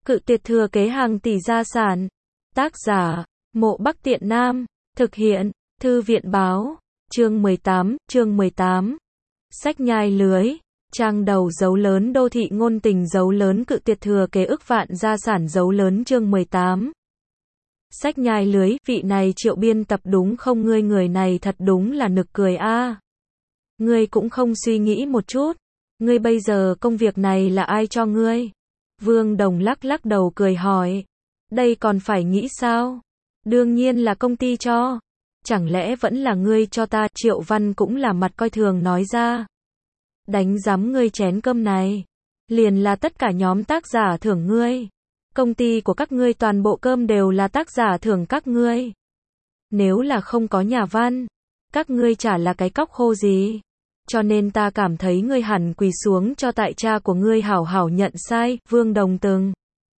Cự tuyệt thừa kế hàng tỷ gia sản. Tác giả, Mộ Bắc Tiện Nam. Thực hiện, Thư viện báo. Chương 18. Sách nhai lưới. Trang đầu dấu lớn đô thị ngôn tình dấu lớn cự tuyệt thừa kế ức vạn gia sản dấu lớn chương 18. Sách nhai lưới, vị này Triệu biên tập đúng không, ngươi người này thật đúng là nực cười a. Ngươi cũng không suy nghĩ một chút, ngươi bây giờ công việc này là ai cho ngươi? Vương Đồng lắc đầu cười hỏi, đây còn phải nghĩ sao? Đương nhiên là công ty cho, chẳng lẽ vẫn là ngươi cho ta? Triệu Văn cũng là mặt coi thường nói ra. Đánh giám ngươi chén cơm này, liền là tất cả nhóm tác giả thưởng ngươi. Công ty của các ngươi toàn bộ cơm đều là tác giả thưởng các ngươi. Nếu là không có nhà văn, các ngươi chả là cái cóc khô gì. Cho nên ta cảm thấy ngươi hẳn quỳ xuống cho tại cha của ngươi hảo hảo nhận sai. Vương Đồng từng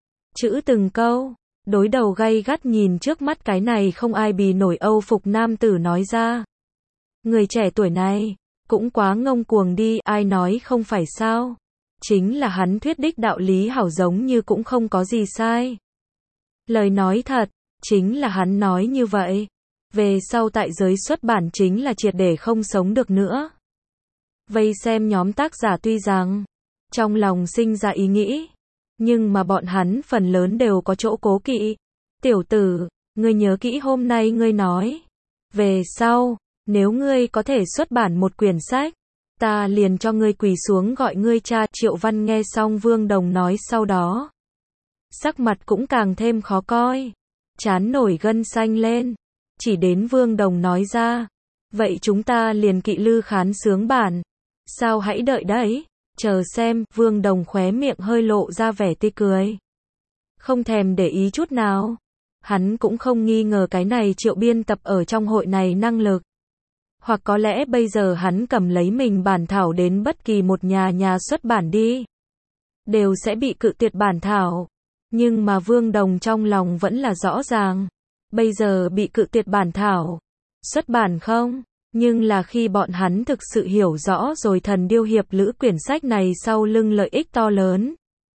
chữ từng câu, đối đầu gay gắt nhìn trước mắt cái này không ai bì nổi Âu phục nam tử nói ra. Người trẻ tuổi này, cũng quá ngông cuồng đi, ai nói không phải sao? Chính là hắn thuyết đích đạo lý hảo giống như cũng không có gì sai. Lời nói thật, chính là hắn nói như vậy. Về sau tại giới xuất bản chính là triệt để không sống được nữa. Vây xem nhóm tác giả tuy rằng trong lòng sinh ra ý nghĩ, nhưng mà bọn hắn phần lớn đều có chỗ cố kỵ. Tiểu tử, ngươi nhớ kỹ hôm nay ngươi nói. Về sau, nếu ngươi có thể xuất bản một quyển sách, ta liền cho ngươi quỳ xuống gọi ngươi cha. Triệu Văn nghe xong Vương Đồng nói sau đó, sắc mặt cũng càng thêm khó coi, trán nổi gân xanh lên, chỉ đến Vương Đồng nói ra, vậy chúng ta liền kỵ lư khán sướng bản. Sao hãy đợi đấy, chờ xem. Vương Đồng khóe miệng hơi lộ ra vẻ tươi cười, không thèm để ý chút nào. Hắn cũng không nghi ngờ cái này Triệu biên tập ở trong hội này năng lực. Hoặc có lẽ bây giờ hắn cầm lấy mình bản thảo đến bất kỳ một nhà xuất bản đi, đều sẽ bị cự tuyệt bản thảo. Nhưng mà Vương Đồng trong lòng vẫn là rõ ràng, bây giờ bị cự tuyệt bản thảo, xuất bản không, nhưng là khi bọn hắn thực sự hiểu rõ rồi Thần Điêu Hiệp Lữ quyển sách này sau lưng lợi ích to lớn,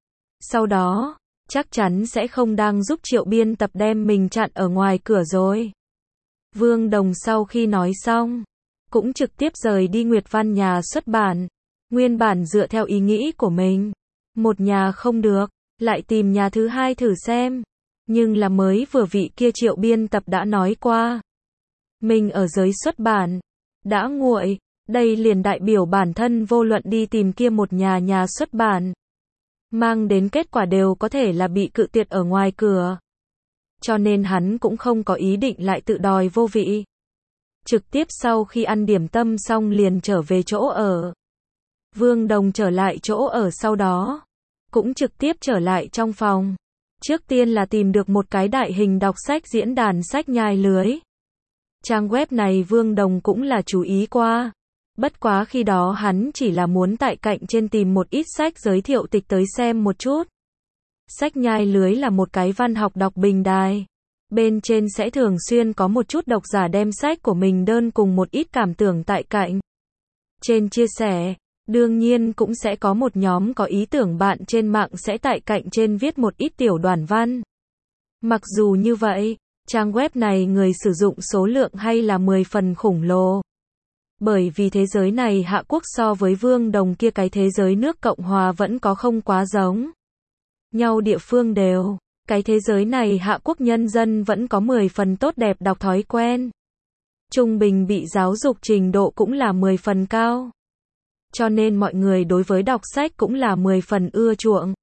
sau đó, chắc chắn sẽ không đang giúp Triệu biên tập đem mình chặn ở ngoài cửa rồi. Vương Đồng sau khi nói xong, cũng trực tiếp rời đi Nguyệt Văn nhà xuất bản. Nguyên bản dựa theo ý nghĩ của mình, một nhà không được, lại tìm nhà thứ hai thử xem. Nhưng là mới vừa vị kia Triệu biên tập đã nói qua, mình ở giới xuất bản đã nguội, đây liền đại biểu bản thân vô luận đi tìm kia một nhà xuất bản, mang đến kết quả đều có thể là bị cự tuyệt ở ngoài cửa. Cho nên hắn cũng không có ý định lại tự đòi vô vị. Trực tiếp sau khi ăn điểm tâm xong liền trở về chỗ ở. Vương Đồng trở lại chỗ ở sau đó, cũng trực tiếp trở lại trong phòng. Trước tiên là tìm được một cái đại hình đọc sách diễn đàn sách nhai lưới. Trang web này Vương Đồng cũng là chú ý qua. Bất quá khi đó hắn chỉ là muốn tại cạnh trên tìm một ít sách giới thiệu tịch tới xem một chút. Sách nhai lưới là một cái văn học đọc bình đài. Bên trên sẽ thường xuyên có một chút độc giả đem sách của mình đơn cùng một ít cảm tưởng tại cạnh trên chia sẻ. Đương nhiên cũng sẽ có một nhóm có ý tưởng bạn trên mạng sẽ tại cạnh trên viết một ít tiểu đoàn văn. Mặc dù như vậy, trang web này người sử dụng số lượng hay là 10 phần khủng lồ. Bởi vì thế giới này Hạ Quốc so với Vương Đồng kia cái thế giới nước Cộng Hòa vẫn có không quá giống nhau địa phương đều. Cái thế giới này Hạ Quốc nhân dân vẫn có 10 phần tốt đẹp đọc thói quen. Trung bình bị giáo dục trình độ cũng là 10 phần cao. Cho nên mọi người đối với đọc sách cũng là 10 phần ưa chuộng.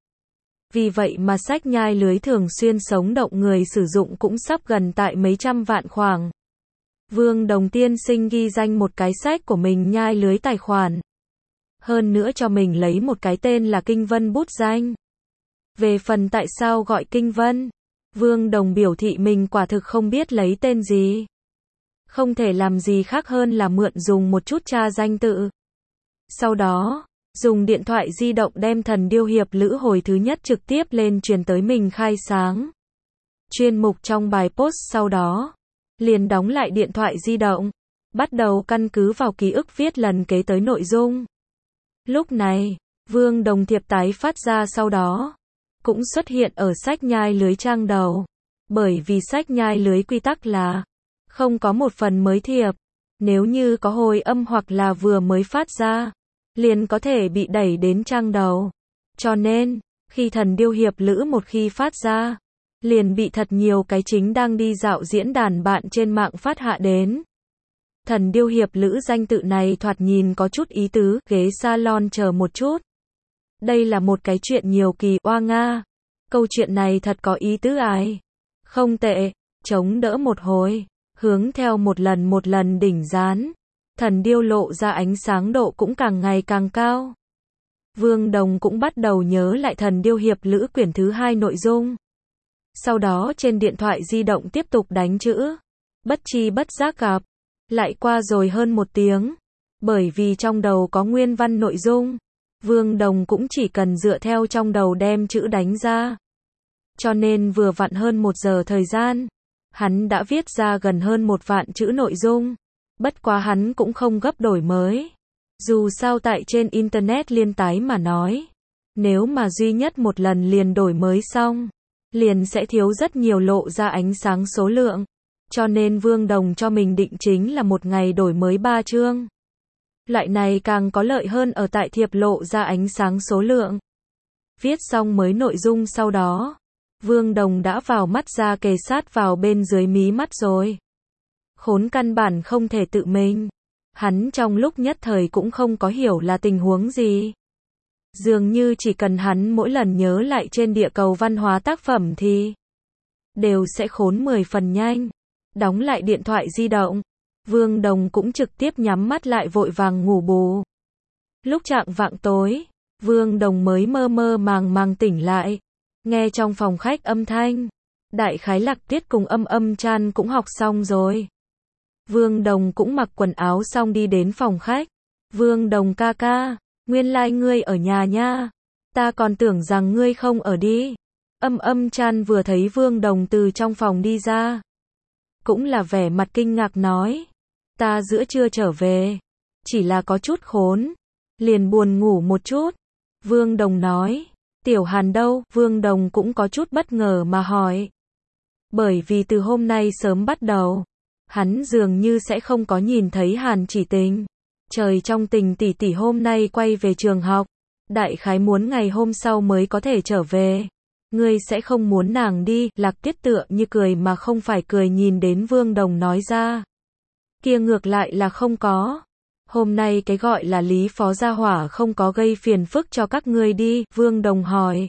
Vì vậy mà sách nhai lưới thường xuyên sống động người sử dụng cũng sắp gần tại mấy trăm vạn khoảng. Vương Đồng tiên sinh ghi danh một cái sách của mình nhai lưới tài khoản. Hơn nữa cho mình lấy một cái tên là Kinh Vân bút danh. Về phần tại sao gọi Kinh Vân, Vương Đồng biểu thị mình quả thực không biết lấy tên gì. Không thể làm gì khác hơn là mượn dùng một chút tra danh tự. Sau đó, dùng điện thoại di động đem Thần Điêu Hiệp Lữ hồi thứ nhất trực tiếp lên truyền tới mình khai sáng. Chuyên mục trong bài post sau đó, liền đóng lại điện thoại di động, bắt đầu căn cứ vào ký ức viết lần kế tới nội dung. Lúc này, Vương Đồng thiệp tái phát ra sau đó, cũng xuất hiện ở sách nhai lưới trang đầu. Bởi vì sách nhai lưới quy tắc là không có một phần mới thiệp. Nếu như có hồi âm hoặc là vừa mới phát ra, liền có thể bị đẩy đến trang đầu. Cho nên, khi thần điêu hiệp lữ một khi phát ra, liền bị thật nhiều cái chính đang đi dạo diễn đàn bạn trên mạng phát hạ đến. Thần điêu hiệp lữ danh tự này thoạt nhìn có chút ý tứ, ghế salon chờ một chút. Đây là một cái chuyện nhiều kỳ oa nga. Câu chuyện này thật có ý tứ ai. Không tệ, chống đỡ một hồi, hướng theo một lần đỉnh dán. Thần điêu lộ ra ánh sáng độ cũng càng ngày càng cao. Vương Đồng cũng bắt đầu nhớ lại thần điêu hiệp lữ quyển thứ 2 nội dung. Sau đó trên điện thoại di động tiếp tục đánh chữ. Bất chi bất giác gặp. Lại qua rồi hơn 1 tiếng. Bởi vì trong đầu có nguyên văn nội dung, Vương Đồng cũng chỉ cần dựa theo trong đầu đem chữ đánh ra. Cho nên vừa vặn hơn 1 giờ thời gian, hắn đã viết ra gần hơn 1 vạn chữ nội dung. Bất quá hắn cũng không gấp đổi mới. Dù sao tại trên Internet liên tái mà nói, nếu mà duy nhất một lần liền đổi mới xong, liền sẽ thiếu rất nhiều lộ ra ánh sáng số lượng. Cho nên Vương Đồng cho mình định chính là một ngày đổi mới 3 chương. Loại này càng có lợi hơn ở tại thiệp lộ ra ánh sáng số lượng. Viết xong mới nội dung sau đó, Vương Đồng đã vào mắt ra kề sát vào bên dưới mí mắt rồi. Khốn căn bản không thể tự mình. Hắn trong lúc nhất thời cũng không có hiểu là tình huống gì. Dường như chỉ cần hắn mỗi lần nhớ lại trên địa cầu văn hóa tác phẩm thì đều sẽ khốn 10 phần nhanh. Đóng lại điện thoại di động, Vương Đồng cũng trực tiếp nhắm mắt lại vội vàng ngủ bù. Lúc chạng vạng tối, Vương Đồng mới mơ mơ màng tỉnh lại, nghe trong phòng khách âm thanh. Đại khái Lạc Tiết cùng Âm Chan cũng học xong rồi. Vương Đồng cũng mặc quần áo xong đi đến phòng khách. Vương Đồng ca ca, nguyên lai ngươi ở nhà nha. Ta còn tưởng rằng ngươi không ở đi. Âm Chan vừa thấy Vương Đồng từ trong phòng đi ra, cũng là vẻ mặt kinh ngạc nói. Ta giữa trưa trở về, chỉ là có chút khốn, liền buồn ngủ một chút. Vương Đồng nói. Tiểu Hàn đâu? Vương Đồng cũng có chút bất ngờ mà hỏi. Bởi vì từ hôm nay sớm bắt đầu, hắn dường như sẽ không có nhìn thấy Hàn Chỉ Tình. Trời trong Tình tỷ tỷ hôm nay quay về trường học, đại khái muốn ngày hôm sau mới có thể trở về. Ngươi sẽ không muốn nàng đi? Lạc Tiết tựa như cười mà không phải cười nhìn đến Vương Đồng nói ra. Kia ngược lại là không có. Hôm nay cái gọi là Lý Phó gia hỏa không có gây phiền phức cho các ngươi đi? Vương Đồng hỏi.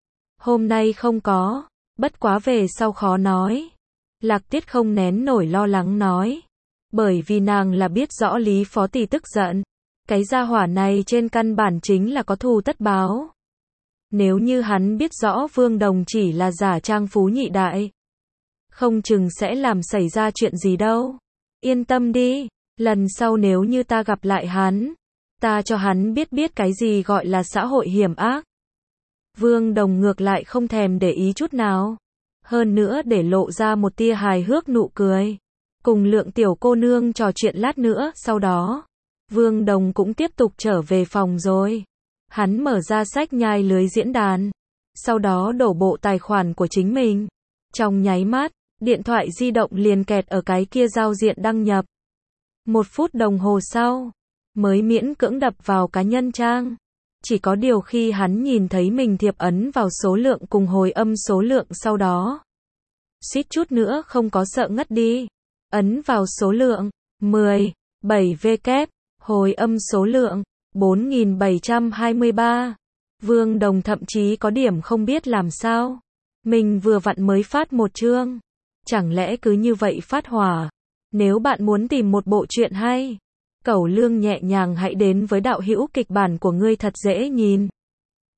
Hôm nay không có, bất quá về sau khó nói. Lạc Tiết không nén nổi lo lắng nói. Bởi vì nàng là biết rõ Lý Phó tỷ tức giận. Cái gia hỏa này trên căn bản chính là có thù tất báo. Nếu như hắn biết rõ Vương Đồng chỉ là giả trang phú nhị đại, không chừng sẽ làm xảy ra chuyện gì đâu. Yên tâm đi, lần sau nếu như ta gặp lại hắn, ta cho hắn biết cái gì gọi là xã hội hiểm ác. Vương Đồng ngược lại không thèm để ý chút nào. Hơn nữa để lộ ra một tia hài hước nụ cười. Cùng Lượng tiểu cô nương trò chuyện lát nữa, sau đó, Vương Đồng cũng tiếp tục trở về phòng rồi. Hắn mở ra sách nhai lưới diễn đàn, sau đó đổ bộ tài khoản của chính mình. Trong nháy mắt, điện thoại di động liền kẹt ở cái kia giao diện đăng nhập. 1 phút đồng hồ sau, mới miễn cưỡng đập vào cá nhân trang. Chỉ có điều khi hắn nhìn thấy mình thiệp ấn vào số lượng cùng hồi âm số lượng sau đó, suýt chút nữa không có sợ ngất đi. Ấn vào số lượng 17W, hồi âm số lượng 4723. Vương Đồng thậm chí có điểm không biết làm sao. Mình vừa vặn mới phát 1 chương, chẳng lẽ cứ như vậy phát hỏa? Nếu bạn muốn tìm một bộ truyện hay, cẩu lương nhẹ nhàng hãy đến với đạo hữu kịch bản của ngươi thật dễ nhìn.